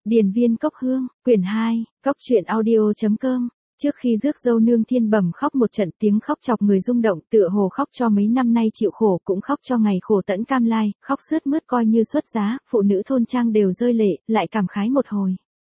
Điền viên cốc hương, quyển 2, cốc truyện audio.com. Trước khi rước dâu Nương Thiên Bẩm khóc một trận, tiếng khóc chọc người rung động, tựa hồ khóc cho mấy năm nay chịu khổ, cũng khóc cho ngày khổ tẫn cam lai, khóc sướt mướt coi như xuất giá, phụ nữ thôn trang đều rơi lệ, lại cảm khái một hồi.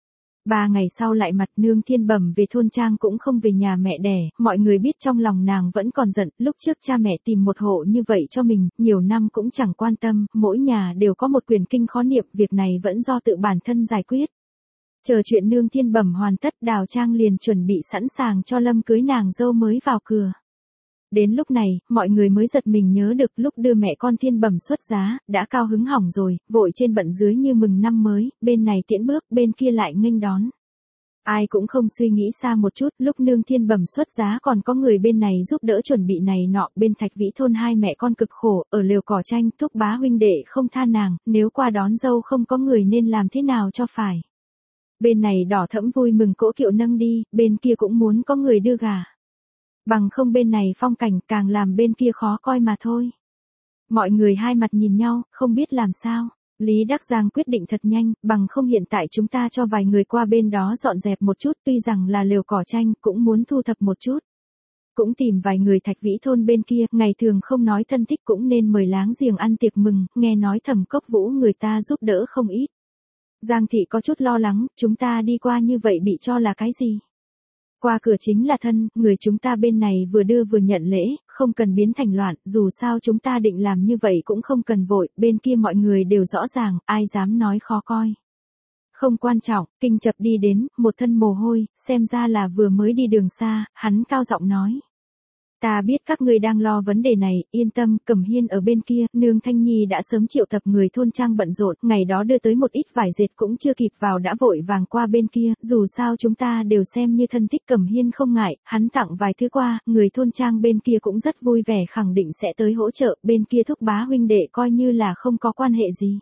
3 ngày sau lại mặt Nương Thiên Bẩm về thôn trang cũng không về nhà mẹ đẻ, mọi người biết trong lòng nàng vẫn còn giận, lúc trước cha mẹ tìm một hộ như vậy cho mình, nhiều năm cũng chẳng quan tâm, mỗi nhà đều có một quyển kinh khó niệm, việc này vẫn do tự bản thân giải quyết. Chờ chuyện Nương Thiên Bẩm hoàn tất, Đào Trang liền chuẩn bị sẵn sàng cho Lâm cưới nàng dâu mới vào cửa. Đến lúc này, mọi người mới giật mình nhớ được lúc đưa mẹ con Thiên Bẩm xuất giá, đã cao hứng hỏng rồi, vội trên bận dưới như mừng năm mới, bên này tiễn bước, bên kia lại nghênh đón. Ai cũng không suy nghĩ xa một chút, lúc Nương Thiên Bẩm xuất giá còn có người bên này giúp đỡ chuẩn bị này nọ, bên Thạch Vĩ thôn hai mẹ con cực khổ, ở lều cỏ tranh, thúc bá huynh đệ không tha nàng, nếu qua đón dâu không có người nên làm thế nào cho phải. Bên này đỏ thẫm vui mừng cỗ kiệu nâng đi, bên kia cũng muốn có người đưa gà. Bằng không bên này phong cảnh càng làm bên kia khó coi mà thôi. Mọi người hai mặt nhìn nhau, không biết làm sao. Lý Đắc Giang quyết định thật nhanh, bằng không hiện tại chúng ta cho vài người qua bên đó dọn dẹp một chút, tuy rằng là lều cỏ tranh, cũng muốn thu thập một chút. Cũng tìm vài người Thạch Vĩ thôn bên kia, ngày thường không nói thân thích cũng nên mời láng giềng ăn tiệc mừng, nghe nói Thẩm Cốc Vũ người ta giúp đỡ không ít. Giang thị có chút lo lắng, chúng ta đi qua như vậy bị cho là cái gì? Qua cửa chính là thân, người chúng ta bên này vừa đưa vừa nhận lễ, không cần biến thành loạn, dù sao chúng ta định làm như vậy cũng không cần vội, bên kia mọi người đều rõ ràng, ai dám nói khó coi. Không quan trọng, Kinh Chập đi đến, một thân mồ hôi, xem ra là vừa mới đi đường xa, hắn cao giọng nói. Ta biết các ngươi đang lo vấn đề này, yên tâm, Cẩm Hiên ở bên kia, Nương Thanh Nhi đã sớm triệu tập người thôn trang bận rộn, ngày đó đưa tới một ít vải dệt cũng chưa kịp vào đã vội vàng qua bên kia, dù sao chúng ta đều xem như thân thích, Cẩm Hiên không ngại, hắn tặng vài thứ qua, người thôn trang bên kia cũng rất vui vẻ khẳng định sẽ tới hỗ trợ, bên kia thúc bá huynh đệ coi như là không có quan hệ gì.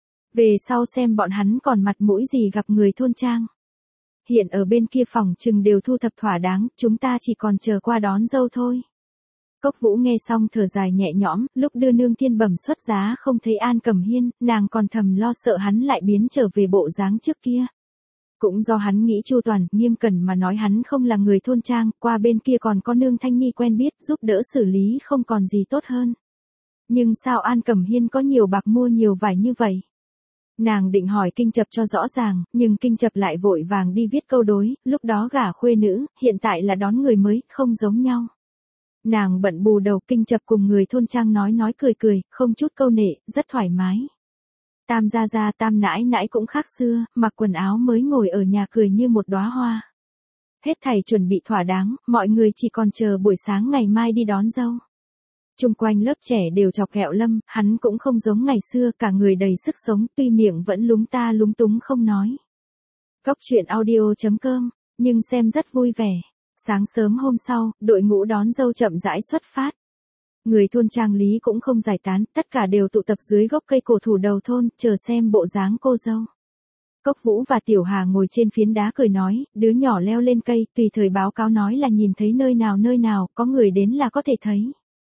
Về sau xem bọn hắn còn mặt mũi gì gặp người thôn trang. Hiện ở bên kia phòng chừng đều thu thập thỏa đáng, chúng ta chỉ còn chờ qua đón dâu thôi. Cốc Vũ nghe xong thở dài nhẹ nhõm, lúc đưa Nương Thiên Bẩm xuất giá không thấy An Cẩm Hiên, nàng còn thầm lo sợ hắn lại biến trở về bộ dáng trước kia. Cũng do hắn nghĩ chu toàn, nghiêm cẩn mà nói hắn không là người thôn trang, qua bên kia còn có Nương Thanh Nhi quen biết, giúp đỡ xử lý không còn gì tốt hơn. Nhưng sao An Cẩm Hiên có nhiều bạc mua nhiều vải như vậy? Nàng định hỏi Kinh Chập cho rõ ràng, nhưng Kinh Chập lại vội vàng đi viết câu đối, lúc đó gả khuê nữ, hiện tại là đón người mới, không giống nhau. Nàng bận bù đầu, Kinh Chập cùng người thôn trang nói cười cười, không chút câu nệ, rất thoải mái. Tam gia gia Tam nãi nãi cũng khác xưa, mặc quần áo mới ngồi ở nhà cười như một đóa hoa. Hết thảy chuẩn bị thỏa đáng, mọi người chỉ còn chờ buổi sáng ngày mai đi đón dâu. Chung quanh lớp trẻ đều chọc ghẹo Lâm, hắn cũng không giống ngày xưa, cả người đầy sức sống, tuy miệng vẫn lúng ta lúng túng không nói. Cốc truyện audio.com, nhưng xem rất vui vẻ. Sáng sớm hôm sau, đội ngũ đón dâu chậm rãi xuất phát. Người thôn trang Lý cũng không giải tán, tất cả đều tụ tập dưới gốc cây cổ thụ đầu thôn, chờ xem bộ dáng cô dâu. Cốc Vũ và Tiểu Hà ngồi trên phiến đá cười nói, đứa nhỏ leo lên cây, tùy thời báo cáo nói là nhìn thấy nơi nào, có người đến là có thể thấy.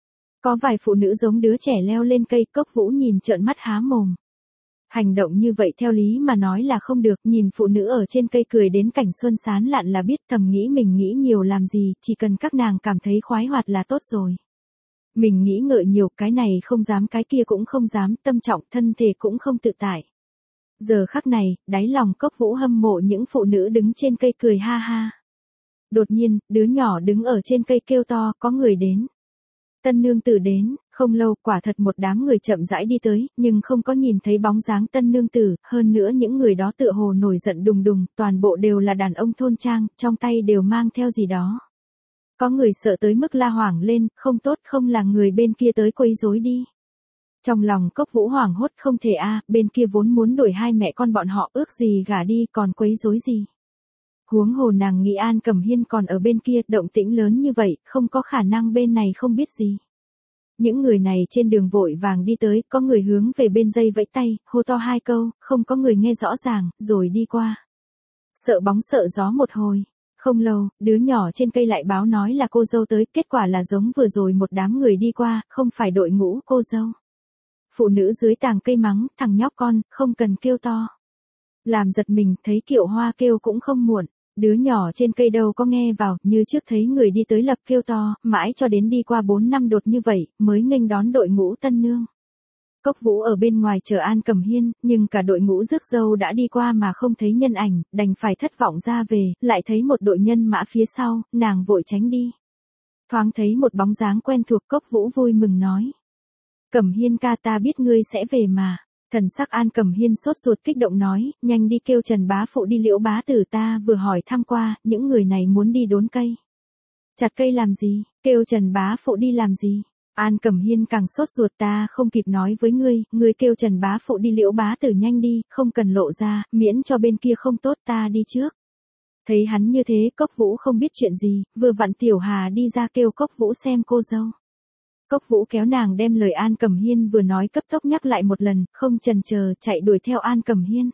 Có vài phụ nữ giống đứa trẻ leo lên cây, Cốc Vũ nhìn trợn mắt há mồm. Hành động như vậy theo lý mà nói là không được, nhìn phụ nữ ở trên cây cười đến cảnh xuân sán lạn là biết, thầm nghĩ mình nghĩ nhiều làm gì, chỉ cần các nàng cảm thấy khoái hoạt là tốt rồi. Mình nghĩ ngợi nhiều, cái này không dám cái kia cũng không dám, tâm trọng thân thể cũng không tự tại. Giờ khắc này, đáy lòng Cốc Vũ hâm mộ những phụ nữ đứng trên cây cười ha ha. Đột nhiên, đứa nhỏ đứng ở trên cây kêu to, có người đến. Tân nương tử đến, không lâu, quả thật một đám người chậm rãi đi tới, nhưng không có nhìn thấy bóng dáng tân nương tử, hơn nữa những người đó tựa hồ nổi giận đùng đùng, toàn bộ đều là đàn ông thôn trang, trong tay đều mang theo gì đó. Có người sợ tới mức la hoảng lên, không tốt, không là người bên kia tới quấy rối đi. Trong lòng Cốc Vũ hoảng hốt, không thể bên kia vốn muốn đuổi hai mẹ con bọn họ, ước gì gả đi, còn quấy rối gì. Huống hồ nàng nghĩ An Cẩm Hiên còn ở bên kia, động tĩnh lớn như vậy, không có khả năng bên này không biết gì. Những người này trên đường vội vàng đi tới, có người hướng về bên dây vẫy tay, hô to hai câu, không có người nghe rõ ràng, rồi đi qua. Sợ bóng sợ gió một hồi. Không lâu, đứa nhỏ trên cây lại báo nói là cô dâu tới, kết quả là giống vừa rồi một đám người đi qua, không phải đội ngũ cô dâu. Phụ nữ dưới tàng cây mắng, thằng nhóc con, không cần kêu to. Làm giật mình, thấy Kiệu Hoa kêu cũng không muộn. Đứa nhỏ trên cây đâu có nghe vào, như trước thấy người đi tới lập kêu to, mãi cho đến đi qua 4 năm đột như vậy, mới nghênh đón đội ngũ tân nương. Cốc Vũ ở bên ngoài chờ An Cẩm Hiên, nhưng cả đội ngũ rước dâu đã đi qua mà không thấy nhân ảnh, đành phải thất vọng ra về, lại thấy một đội nhân mã phía sau, nàng vội tránh đi. Thoáng thấy một bóng dáng quen thuộc, Cốc Vũ vui mừng nói. Cẩm Hiên ca, ta biết ngươi sẽ về mà. Thần sắc An Cẩm Hiên sốt ruột kích động nói, nhanh đi kêu Trần bá phụ đi, Liễu bá tử ta vừa hỏi thăm qua, những người này muốn đi đốn cây. Chặt cây làm gì, kêu Trần bá phụ đi làm gì? An Cẩm Hiên càng sốt ruột, ta không kịp nói với ngươi kêu Trần bá phụ đi, Liễu bá tử nhanh đi, không cần lộ ra, miễn cho bên kia không tốt, ta đi trước. Thấy hắn như thế, Cốc Vũ không biết chuyện gì, vừa vặn Tiểu Hà đi ra kêu Cốc Vũ xem cô dâu. Cốc Vũ kéo nàng đem lời An Cẩm Hiên vừa nói cấp tốc nhắc lại một lần, không chần chờ, chạy đuổi theo An Cẩm Hiên.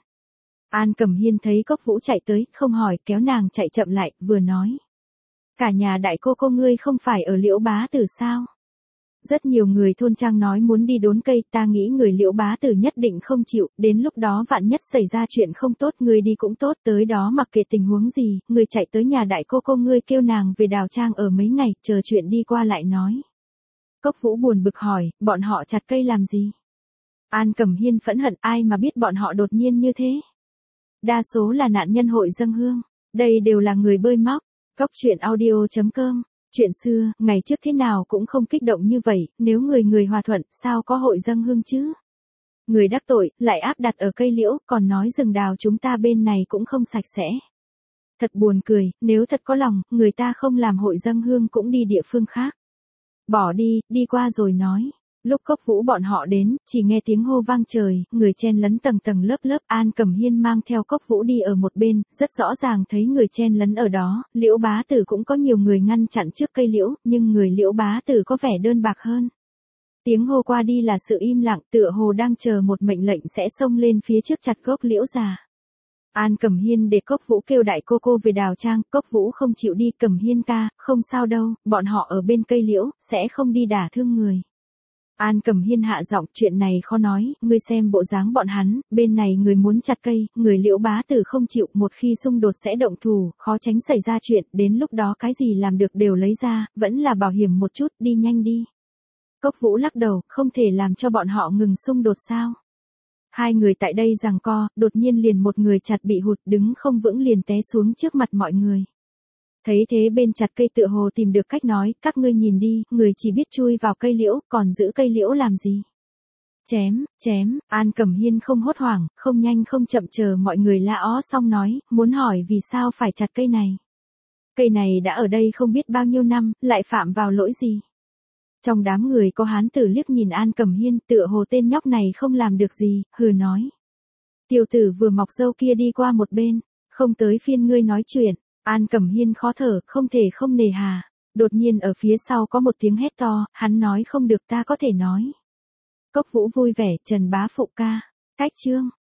An Cẩm Hiên thấy Cốc Vũ chạy tới, không hỏi, kéo nàng chạy chậm lại, vừa nói. Cả nhà đại cô ngươi không phải ở Liễu bá tử sao? Rất nhiều người thôn trang nói muốn đi đốn cây, ta nghĩ người Liễu bá tử nhất định không chịu, đến lúc đó vạn nhất xảy ra chuyện không tốt, người đi cũng tốt, tới đó mặc kệ tình huống gì, người chạy tới nhà đại cô ngươi kêu nàng về Đào Trang ở mấy ngày, chờ chuyện đi qua lại nói. Cốc Vũ buồn bực hỏi, bọn họ chặt cây làm gì? An Cẩm Hiên phẫn hận, ai mà biết bọn họ đột nhiên như thế. Đa số là nạn nhân hội dâng hương, đây đều là người bơi móc. Cốc truyện audio.com. Chuyện xưa, ngày trước thế nào cũng không kích động như vậy, nếu người hòa thuận, sao có hội dâng hương chứ? Người đắc tội, lại áp đặt ở cây liễu, còn nói rừng đào chúng ta bên này cũng không sạch sẽ. Thật buồn cười, nếu thật có lòng, người ta không làm hội dâng hương cũng đi địa phương khác. Bỏ đi, đi qua rồi nói. Lúc Cốc Vũ bọn họ đến, chỉ nghe tiếng hô vang trời, người chen lấn tầng tầng lớp lớp, An Cẩm Hiên mang theo Cốc Vũ đi ở một bên, rất rõ ràng thấy người chen lấn ở đó, Liễu bá tử cũng có nhiều người ngăn chặn trước cây liễu, nhưng người Liễu bá tử có vẻ đơn bạc hơn. Tiếng hô qua đi là sự im lặng, tựa hồ đang chờ một mệnh lệnh sẽ xông lên phía trước chặt gốc liễu già. An Cẩm Hiên để Cốc Vũ kêu đại cô về Đào Trang, Cốc Vũ không chịu đi, Cẩm Hiên ca, không sao đâu, bọn họ ở bên cây liễu, sẽ không đi đả thương người. An Cẩm Hiên hạ giọng, chuyện này khó nói, ngươi xem bộ dáng bọn hắn, bên này người muốn chặt cây, người Liễu bá tử không chịu, một khi xung đột sẽ động thủ, khó tránh xảy ra chuyện, đến lúc đó cái gì làm được đều lấy ra, vẫn là bảo hiểm một chút, đi nhanh đi. Cốc Vũ lắc đầu, không thể làm cho bọn họ ngừng xung đột sao? Hai người tại đây giằng co, đột nhiên liền một người chặt bị hụt, đứng không vững liền té xuống trước mặt mọi người. Thấy thế bên chặt cây tựa hồ tìm được cách nói, các ngươi nhìn đi, người chỉ biết chui vào cây liễu, còn giữ cây liễu làm gì? Chém, An Cẩm Hiên không hốt hoảng, không nhanh không chậm chờ mọi người la ó xong nói, muốn hỏi vì sao phải chặt cây này. Cây này đã ở đây không biết bao nhiêu năm, lại phạm vào lỗi gì? Trong đám người có hán tử liếc nhìn An Cẩm Hiên, tựa hồ tên nhóc này không làm được gì, hừ nói. Tiểu tử vừa mọc râu kia đi qua một bên, không tới phiên ngươi nói chuyện. An Cẩm Hiên khó thở, không thể không nề hà. Đột nhiên ở phía sau có một tiếng hét to, hắn nói không được, ta có thể nói. Cốc Vũ vui vẻ, Trần bá phụ ca. Cách chương.